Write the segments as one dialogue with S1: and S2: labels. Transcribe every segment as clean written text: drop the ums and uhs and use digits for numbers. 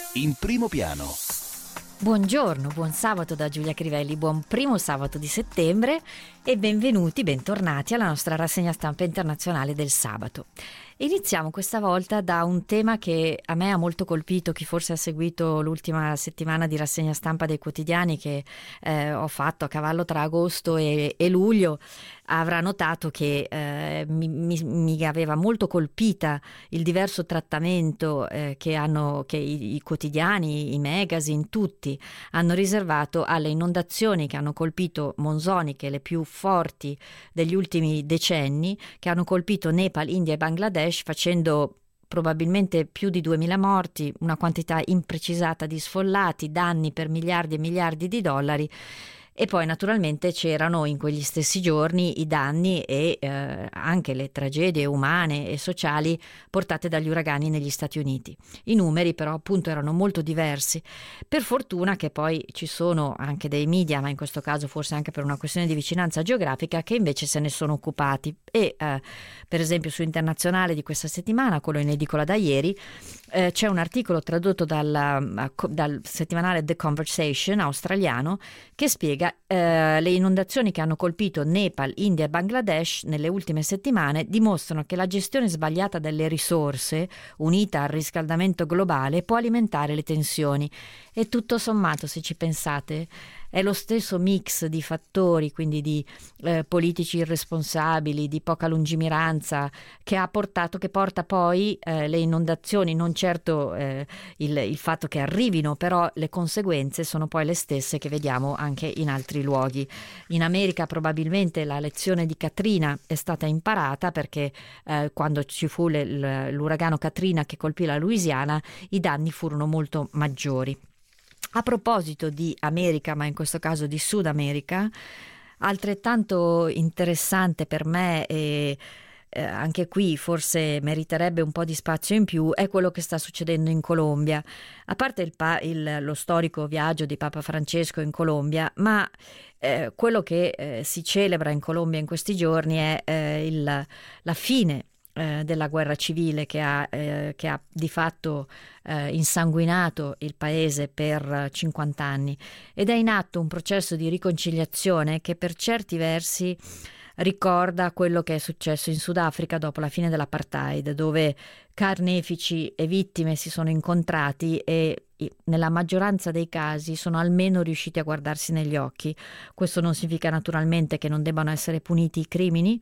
S1: In primo piano.
S2: Buongiorno, buon sabato da Giulia Crivelli, buon primo sabato di settembre e bentornati alla nostra rassegna stampa internazionale del sabato. Iniziamo questa volta da un tema che a me ha molto colpito. Chi forse ha seguito l'ultima settimana di rassegna stampa dei quotidiani che ho fatto a cavallo tra agosto e luglio avrà notato che mi aveva molto colpita il diverso trattamento che i quotidiani, i magazine, tutti hanno riservato alle inondazioni che hanno colpito monsoniche, le più forti degli ultimi decenni, che hanno colpito Nepal, India e Bangladesh, facendo probabilmente più di 2000 morti, una quantità imprecisata di sfollati, danni per miliardi e miliardi di dollari. E poi naturalmente c'erano in quegli stessi giorni i danni e anche le tragedie umane e sociali portate dagli uragani negli Stati Uniti. I numeri però appunto erano molto diversi. Per fortuna che poi ci sono anche dei media, ma in questo caso forse anche per una questione di vicinanza geografica, che invece se ne sono occupati. E per esempio su Internazionale di questa settimana, quello in edicola da ieri, c'è un articolo tradotto dal settimanale The Conversation australiano che spiega le inondazioni che hanno colpito Nepal, India e Bangladesh nelle ultime settimane dimostrano che la gestione sbagliata delle risorse, unita al riscaldamento globale, può alimentare le tensioni. E tutto sommato, se ci pensate, è lo stesso mix di fattori, quindi di politici irresponsabili, di poca lungimiranza, che porta poi le inondazioni, non certo il fatto che arrivino, però le conseguenze sono poi le stesse che vediamo anche in altri luoghi. In America probabilmente la lezione di Katrina è stata imparata, perché quando ci fu l'uragano Katrina che colpì la Louisiana, i danni furono molto maggiori. A proposito di America, ma in questo caso di Sud America, altrettanto interessante per me e anche qui forse meriterebbe un po' di spazio in più, è quello che sta succedendo in Colombia. A parte lo storico viaggio di Papa Francesco in Colombia, ma quello che si celebra in Colombia in questi giorni è la fine della guerra civile che ha di fatto insanguinato il paese per 50 anni, ed è in atto un processo di riconciliazione che per certi versi ricorda quello che è successo in Sudafrica dopo la fine dell'apartheid, dove carnefici e vittime si sono incontrati e nella maggioranza dei casi sono almeno riusciti a guardarsi negli occhi. Questo non significa naturalmente che non debbano essere puniti i crimini,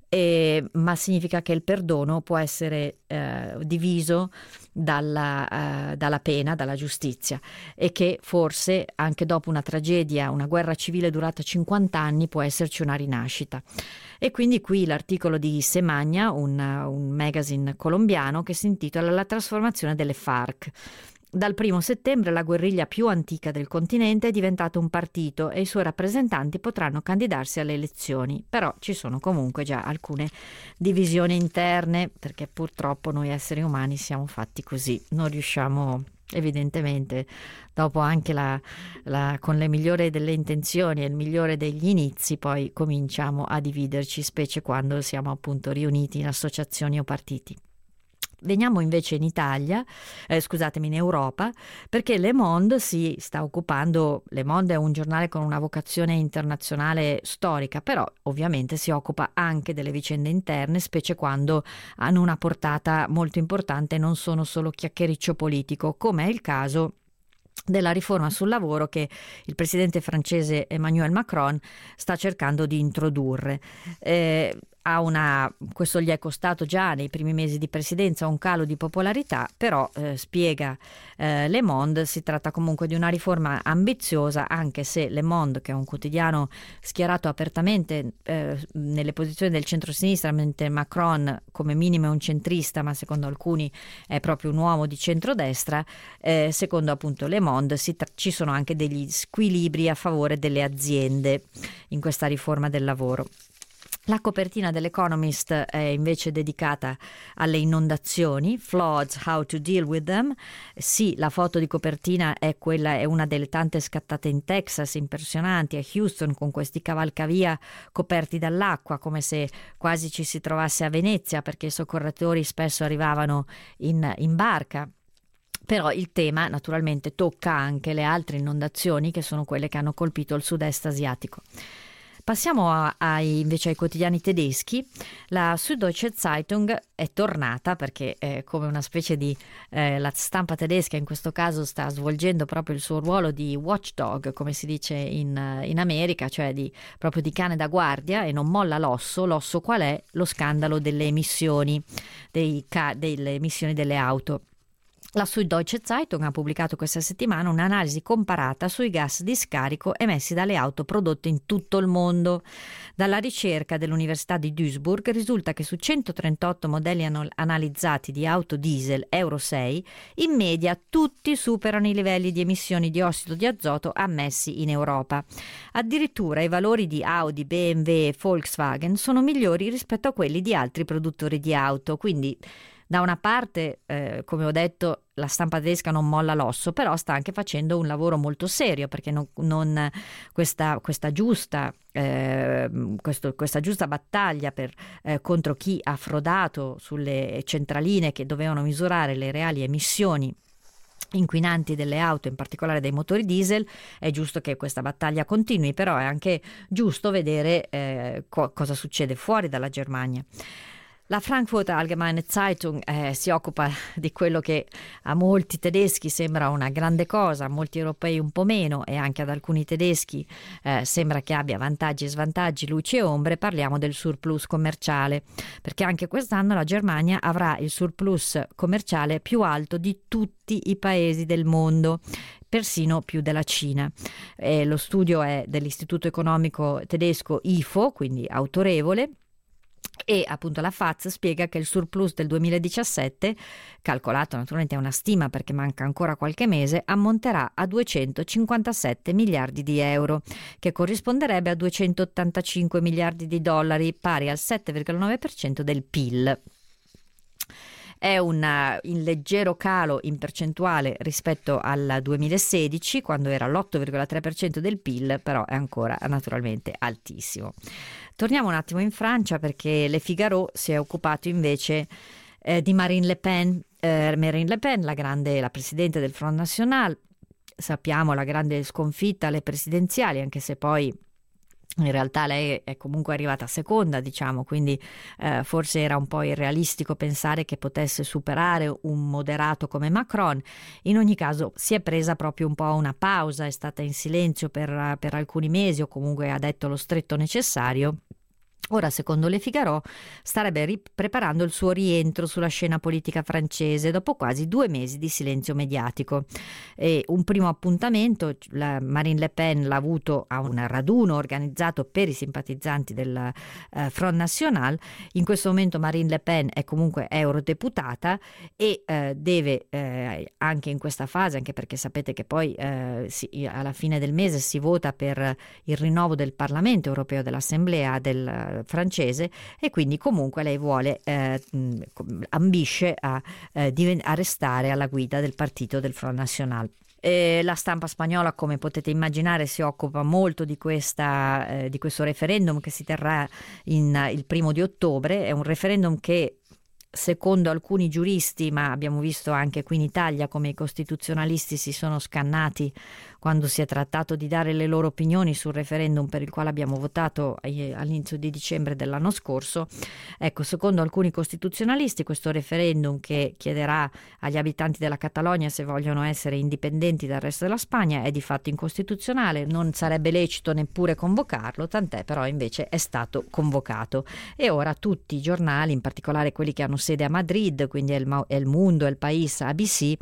S2: ma significa che il perdono può essere diviso dalla pena, dalla giustizia, e che forse anche dopo una tragedia, una guerra civile durata 50 anni, può esserci una rinascita. E quindi qui l'articolo di Semagna, un magazine colombiano, che si intitola La trasformazione delle FARC. Dal 1 settembre la guerriglia più antica del continente è diventata un partito e i suoi rappresentanti potranno candidarsi alle elezioni, però ci sono comunque già alcune divisioni interne, perché purtroppo noi esseri umani siamo fatti così, non riusciamo evidentemente, dopo anche con le migliori delle intenzioni e il migliore degli inizi, poi cominciamo a dividerci, specie quando siamo appunto riuniti in associazioni o partiti. Veniamo invece in in Europa, perché Le Monde si sta occupando. Le Monde è un giornale con una vocazione internazionale storica, però ovviamente si occupa anche delle vicende interne, specie quando hanno una portata molto importante e non sono solo chiacchiericcio politico, come è il caso della riforma sul lavoro che il presidente francese Emmanuel Macron sta cercando di introdurre. Questo gli è costato già nei primi mesi di presidenza un calo di popolarità, però spiega Le Monde, si tratta comunque di una riforma ambiziosa, anche se Le Monde, che è un quotidiano schierato apertamente nelle posizioni del centro-sinistra, mentre Macron come minimo è un centrista, ma secondo alcuni è proprio un uomo di centrodestra, secondo appunto Le Monde ci sono anche degli squilibri a favore delle aziende in questa riforma del lavoro. La copertina dell'Economist è invece dedicata alle inondazioni, floods, how to deal with them. Sì, la foto di copertina è una delle tante scattate in Texas, impressionanti, a Houston, con questi cavalcavia coperti dall'acqua, come se quasi ci si trovasse a Venezia, perché i soccorritori spesso arrivavano in barca. Però il tema naturalmente tocca anche le altre inondazioni, che sono quelle che hanno colpito il sud-est asiatico. Passiamo invece ai quotidiani tedeschi. La Süddeutsche Zeitung è tornata perché come una specie di la stampa tedesca in questo caso sta svolgendo proprio il suo ruolo di watchdog, come si dice in America, cioè proprio di cane da guardia, e non molla l'osso. L'osso qual è? Lo scandalo delle emissioni, delle emissioni delle auto. La Süddeutsche Zeitung ha pubblicato questa settimana un'analisi comparata sui gas di scarico emessi dalle auto prodotte in tutto il mondo. Dalla ricerca dell'Università di Duisburg risulta che su 138 modelli analizzati di auto diesel Euro 6, in media tutti superano i livelli di emissioni di ossido di azoto ammessi in Europa. Addirittura i valori di Audi, BMW e Volkswagen sono migliori rispetto a quelli di altri produttori di auto, quindi da una parte, come ho detto, la stampa tedesca non molla l'osso, però sta anche facendo un lavoro molto serio, perché questa giusta battaglia contro chi ha frodato sulle centraline che dovevano misurare le reali emissioni inquinanti delle auto, in particolare dei motori diesel. È giusto che questa battaglia continui, però è anche giusto vedere cosa succede fuori dalla Germania. La Frankfurter Allgemeine Zeitung si occupa di quello che a molti tedeschi sembra una grande cosa, a molti europei un po' meno, e anche ad alcuni tedeschi sembra che abbia vantaggi e svantaggi, luci e ombre. Parliamo del surplus commerciale, perché anche quest'anno la Germania avrà il surplus commerciale più alto di tutti i paesi del mondo, persino più della Cina. Lo studio è dell'Istituto Economico Tedesco IFO, quindi autorevole. E appunto la FAZ spiega che il surplus del 2017, calcolato naturalmente è una stima perché manca ancora qualche mese, ammonterà a 257 miliardi di euro, che corrisponderebbe a 285 miliardi di dollari, pari al 7,9% del PIL. È in leggero calo in percentuale rispetto al 2016, quando era l'8,3% del PIL, però è ancora naturalmente altissimo. Torniamo un attimo in Francia, perché Le Figaro si è occupato invece di Marine Le Pen. Marine Le Pen, la presidente del Front National, sappiamo la grande sconfitta alle presidenziali, anche se poi in realtà lei è comunque arrivata seconda, diciamo, quindi forse era un po' irrealistico pensare che potesse superare un moderato come Macron. In ogni caso si è presa proprio un po' una pausa, è stata in silenzio per alcuni mesi, o comunque ha detto lo stretto necessario. Ora, secondo Le Figaro, starebbe preparando il suo rientro sulla scena politica francese dopo quasi 2 mesi di silenzio mediatico. E un primo appuntamento Marine Le Pen l'ha avuto a un raduno organizzato per i simpatizzanti del Front National. In questo momento Marine Le Pen è comunque eurodeputata e deve anche in questa fase, anche perché sapete che poi alla fine del mese si vota per il rinnovo del Parlamento europeo, dell'Assemblea del francese, e quindi comunque lei vuole ambisce a restare alla guida del partito del Front National. La stampa spagnola, come potete immaginare, si occupa molto di questo referendum che si terrà il 1° ottobre. È un referendum che, secondo alcuni giuristi, ma abbiamo visto anche qui in Italia come i costituzionalisti si sono scannati quando si è trattato di dare le loro opinioni sul referendum per il quale abbiamo votato all'inizio di dicembre dell'anno scorso. Ecco, secondo alcuni costituzionalisti, questo referendum, che chiederà agli abitanti della Catalogna se vogliono essere indipendenti dal resto della Spagna, è di fatto incostituzionale, non sarebbe lecito neppure convocarlo, tant'è però invece è stato convocato. E ora tutti i giornali, in particolare quelli che hanno sede a Madrid, quindi El Mundo, El País, ABC,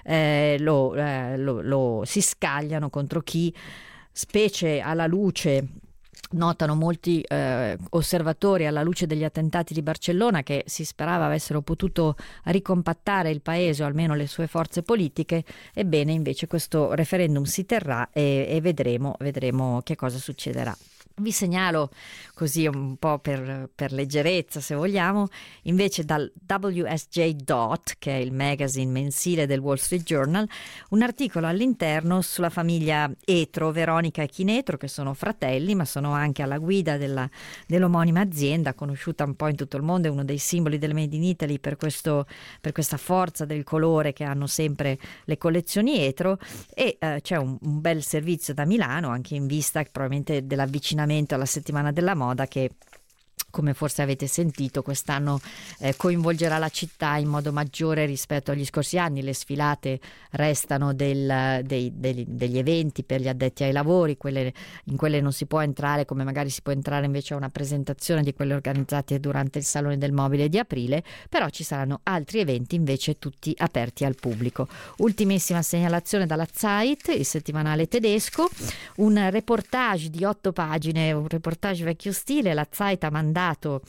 S2: si scagliano contro chi, specie alla luce, notano molti osservatori, alla luce degli attentati di Barcellona, che si sperava avessero potuto ricompattare il paese o almeno le sue forze politiche. Ebbene, invece questo referendum si terrà e vedremo che cosa succederà. Vi segnalo, così un po' per leggerezza se vogliamo, invece dal WSJ. Che è il magazine mensile del Wall Street Journal, un articolo all'interno sulla famiglia Etro, Veronica e Chinetro, che sono fratelli ma sono anche alla guida dell'omonima azienda, conosciuta un po' in tutto il mondo, è uno dei simboli del Made in Italy per questa forza del colore che hanno sempre le collezioni Etro, e c'è un bel servizio da Milano, anche in vista probabilmente dell'avvicinamento alla settimana della moda che, come forse avete sentito, quest'anno coinvolgerà la città in modo maggiore rispetto agli scorsi anni. Le sfilate restano degli eventi per gli addetti ai lavori, in quelle non si può entrare come magari si può entrare invece a una presentazione di quelle organizzate durante il Salone del Mobile di aprile, però ci saranno altri eventi invece tutti aperti al pubblico. Ultimissima segnalazione dalla Zeit, il settimanale tedesco, un reportage di 8 pagine, un reportage vecchio stile. La Zeit ha mandato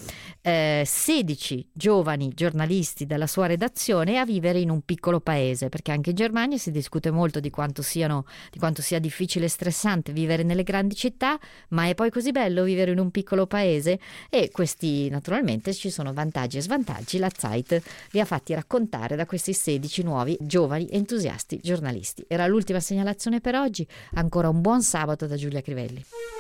S2: 16 giovani giornalisti della sua redazione a vivere in un piccolo paese, perché anche in Germania si discute molto di quanto sia difficile e stressante vivere nelle grandi città, ma è poi così bello vivere in un piccolo paese, e questi naturalmente ci sono vantaggi e svantaggi. La Zeit li ha fatti raccontare da questi 16 nuovi giovani entusiasti giornalisti. Era l'ultima segnalazione per oggi, ancora un buon sabato da Giulia Crivelli.